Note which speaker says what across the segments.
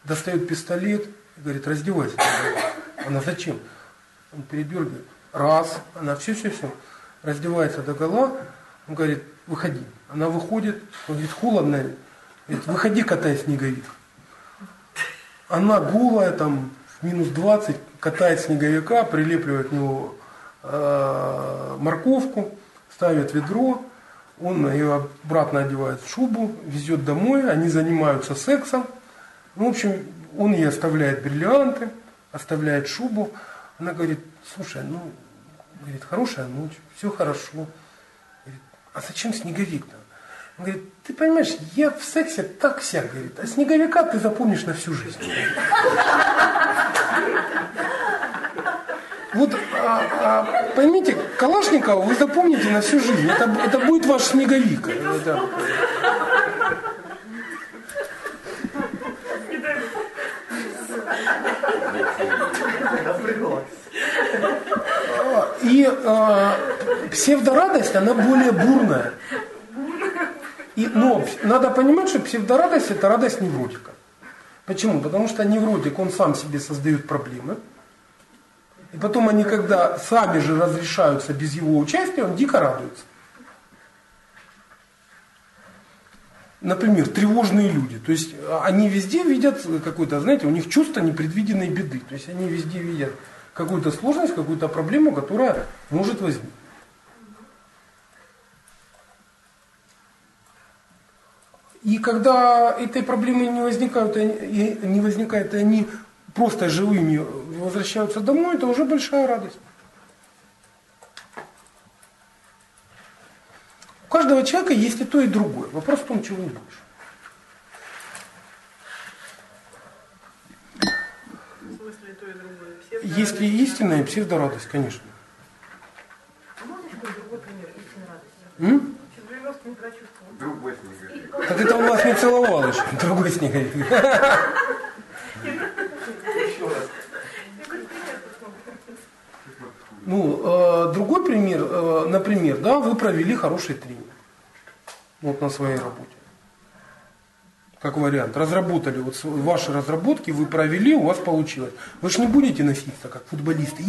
Speaker 1: достает пистолет и говорит, раздевайся. Она, зачем? Он передергивает. Раз, она все, раздевается догола, он говорит, выходи. Она выходит, он говорит, холодно. Говорит, выходи, катай снеговик. Она голая, там, в минус 20, катает снеговика, прилепливает к него морковку, ставит ведро, он ее обратно одевает в шубу, везет домой, они занимаются сексом. В общем, он ей оставляет бриллианты, оставляет шубу. Она говорит, слушай, говорит, хорошая ночь, все хорошо. Говорит, а зачем снеговик-то? Он говорит, ты понимаешь, я в сексе так-сяк, говорит, а снеговика ты запомнишь на всю жизнь. Вот, поймите, Калашникова вы запомните на всю жизнь. Это будет ваш снеговик. И псевдорадость, она более бурная. Но надо понимать, что псевдорадость – это радость невротика. Почему? Потому что невротик, он сам себе создает проблемы. И потом они, когда сами же разрешаются без его участия, он дико радуется. Например, тревожные люди. То есть они везде видят какой-то, знаете, у них чувство непредвиденной беды. То есть они везде видят какую-то сложность, какую-то проблему, которая может возникнуть. И когда этой проблемы не возникает, и они просто живыми возвращаются домой, это уже большая радость. У каждого человека есть и то, и другое. Вопрос в том, чего больше.
Speaker 2: В смысле то и другое?
Speaker 1: Есть ли истинная псевдорадость, конечно.
Speaker 2: А можно еще другой пример истинной радости? Червелевский не прочувствовал.
Speaker 3: Другой снеговик.
Speaker 1: Так это он вас не целовал еще, другой снеговик.
Speaker 3: Еще раз.
Speaker 1: Другой пример, например, да, вы провели хороший тренинг вот на своей работе. Как вариант. Разработали, вот ваши разработки вы провели, у вас получилось. Вы же не будете носиться, как футболисты.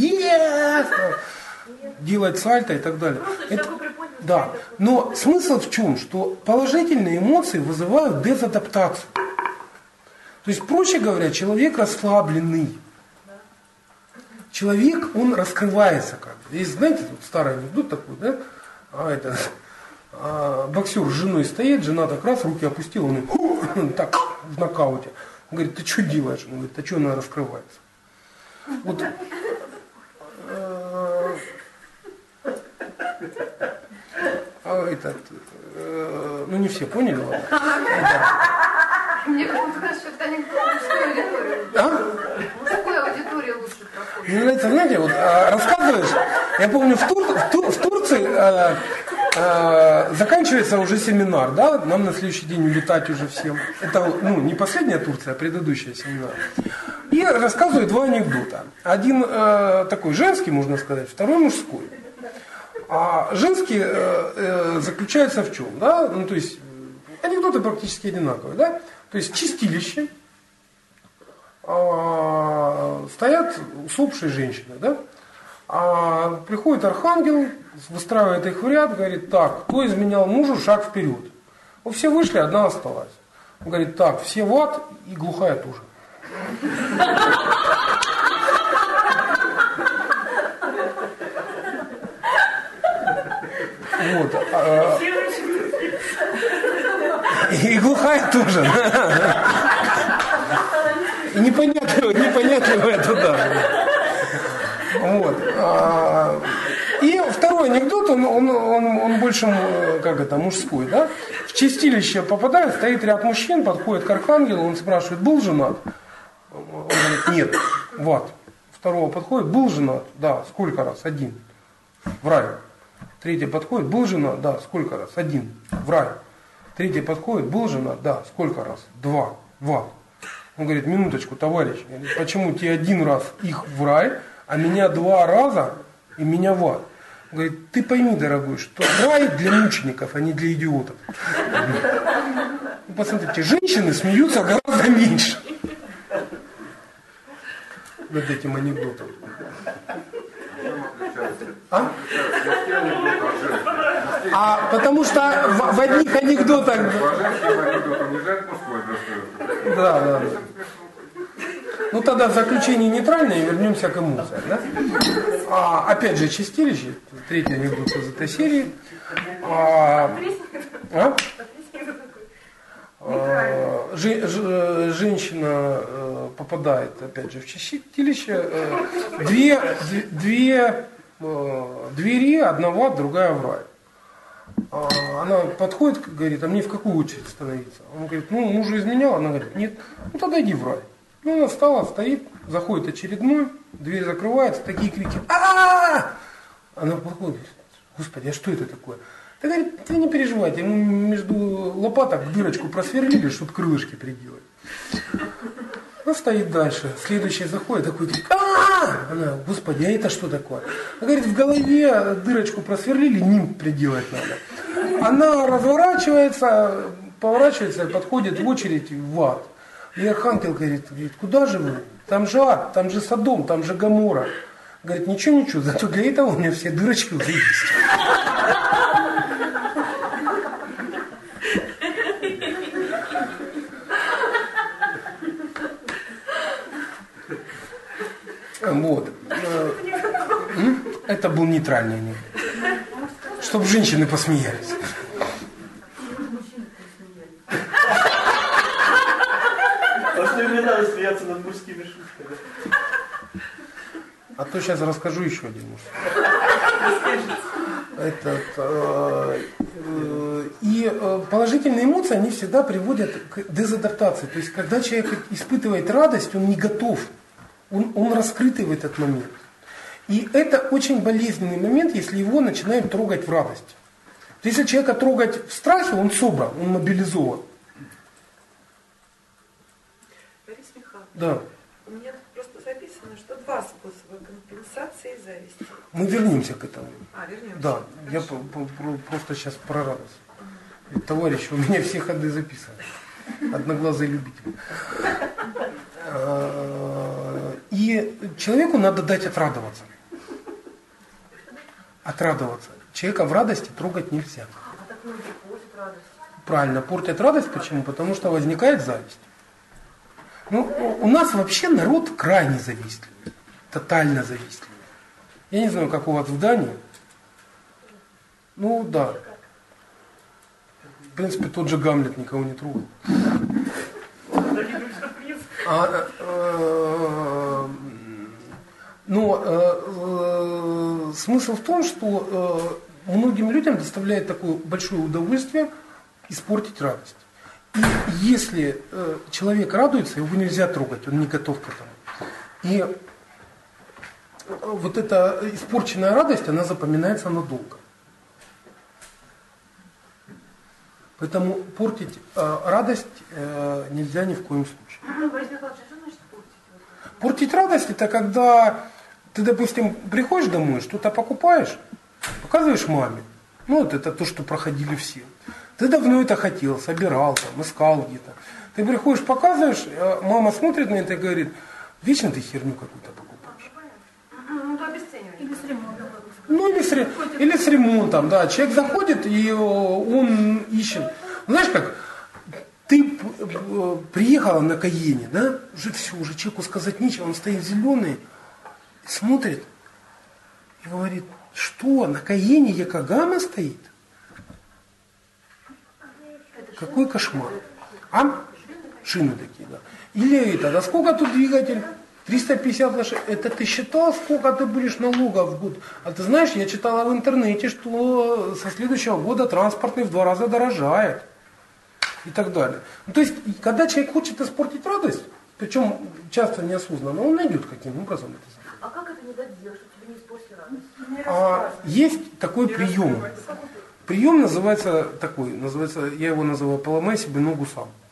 Speaker 1: Делать сальто и так далее. Да. Но смысл в чем? Что положительные эмоции вызывают дезадаптацию. То есть, проще говоря, человек расслабленный. Человек, он раскрывается как бы. Есть, знаете, вот старый анекдот такой, да? Боксер с женой стоит, жена так раз, руки опустила, он так в нокауте. Он говорит, ты что делаешь? Он говорит, а что она раскрывается? Вот, не все поняли, ладно?
Speaker 4: Мне кажется, что это анекдот мужской аудитории. Мужской аудитории лучше проходит.
Speaker 1: Это, знаете, вот рассказываешь, я помню, в Турции заканчивается уже семинар, да, нам на следующий день улетать уже всем. Это, не последняя Турция, а предыдущая семинар. И рассказываю два анекдота. Один такой женский, можно сказать, второй мужской. А женский заключается в чем, да, то есть анекдоты практически одинаковые, да, то есть чистилище, стоят усопшие женщины, да, приходит архангел, выстраивает их в ряд, говорит, так, кто изменял мужу, шаг вперед. Вот все вышли, одна осталась. Он говорит, так, все в ад и глухая тоже. Вот. И глухая тоже. И непонятливая туда. Вот. И второй анекдот, он больше, мужской, да? В чистилище попадает, стоит ряд мужчин, подходит к архангелу, он спрашивает, был женат? Он говорит, нет, в ад. Второго подходит, был женат? Да, сколько раз? Один. В рай. Третий подходит, был женат? Да, сколько раз? Один. В рай. Третий подходит, был женат? Да, сколько раз? Два. В ад. Он говорит, минуточку, товарищ, почему тебе один раз их в рай, а меня два раза и меня в ад? Он говорит, ты пойми, дорогой, что рай для мучеников, а не для идиотов. Посмотрите, женщины смеются гораздо меньше. Над этим анекдотом. А? Потому что в одних анекдотах... Да. Ну тогда заключение нейтральное и вернемся к эмоциям. Да? Опять же, чистилище, третий анекдот из этой серии. Женщина попадает, опять же, в чистилище. Две двери, одна в ад, другая в рай. Она подходит, говорит, а мне в какую очередь становиться? Он говорит, ну, мужу изменял. Она говорит, нет, ну тогда иди в рай. Ну, она встала, стоит, заходит очередной, дверь закрывается, такие крики. А-а-а! Она подходит, говорит, господи, а что это такое? Ты говорит, ты не переживайте, ему между лопаток дырочку просверлили, чтобы крылышки приделать. Она стоит дальше, следующий заходит, такой крик, а-а-а! Она, господи, а это что такое? Она говорит, в голове дырочку просверлили, нимб приделать надо. Она разворачивается, поворачивается и подходит в очередь в ад. И архангел говорит, куда же вы? Там же ад, там же Содом, там же Гоморра. Говорит, ничего, зато для этого у меня все дырочки уже есть. Вот. Это был нейтральный анекдот. Чтобы женщины посмеялись.
Speaker 3: А что мне надо смеяться над мужскими шутками?
Speaker 1: А то сейчас расскажу еще один мужской. И положительные эмоции, они всегда приводят к дезадаптации. То есть, когда человек испытывает радость, он не готов. Он раскрытый в этот момент. И это очень болезненный момент, если его начинают трогать в радости. То есть, если человека трогать в страхе, он собран, он мобилизован.
Speaker 2: Борис Михайлович,
Speaker 1: Да.
Speaker 2: у меня тут просто записано, что два способа компенсации зависти.
Speaker 1: Мы вернемся к этому.
Speaker 2: Вернемся.
Speaker 1: Да, я просто сейчас про радость. Товарищи, у меня все ходы записаны. Одноглазый любитель. И человеку надо дать отрадоваться. Отрадоваться. Человека в радости трогать нельзя.
Speaker 2: А так многие портят радость.
Speaker 1: Правильно, портят радость. Почему? Потому что возникает зависть. Ну, у нас вообще народ крайне завистливый. Тотально завистливый. Я не знаю, как у вас в Дании. Ну, да. В принципе, тот же Гамлет никого не трогал. Но смысл в том, что многим людям доставляет такое большое удовольствие испортить радость. И если человек радуется, его нельзя трогать, он не готов к этому. И вот эта испорченная радость, она запоминается надолго. Поэтому портить радость нельзя ни в коем случае.
Speaker 4: Борис Михайлович, а что значит портить?
Speaker 1: Портить радость — это когда ты, допустим, приходишь домой, что-то покупаешь, показываешь маме. Ну вот это то, что проходили все. Ты давно это хотел, собирал, там, искал где-то. Ты приходишь, показываешь, мама смотрит на это и говорит, вечно ты херню какую-то покупаешь.
Speaker 4: Ну, то обесценивание. Или с ремонтом.
Speaker 1: Ну, или с ремонтом, да. Человек заходит, и он ищет. Знаешь как, ты приехала на Каене, да, уже все, уже человеку сказать нечего, он стоит зеленый, смотрит и говорит, что, на Каене Якогама стоит? Какой кошмар. А? Шины такие, да. Или это, да сколько тут двигатель? 350 лошадей. Это ты считал, сколько ты будешь налогов в год? А ты знаешь, я читала в интернете, что со следующего года транспортный в 2 раза дорожает. И так далее. Ну, то есть, когда человек хочет испортить радость, причем часто неосознанно, он найдет каким образом это сделать.
Speaker 4: А как это не дать сделать, чтобы тебе не испортить радость?
Speaker 1: Есть такой прием. Прием называется такой, я его называю «поломай себе ногу сам».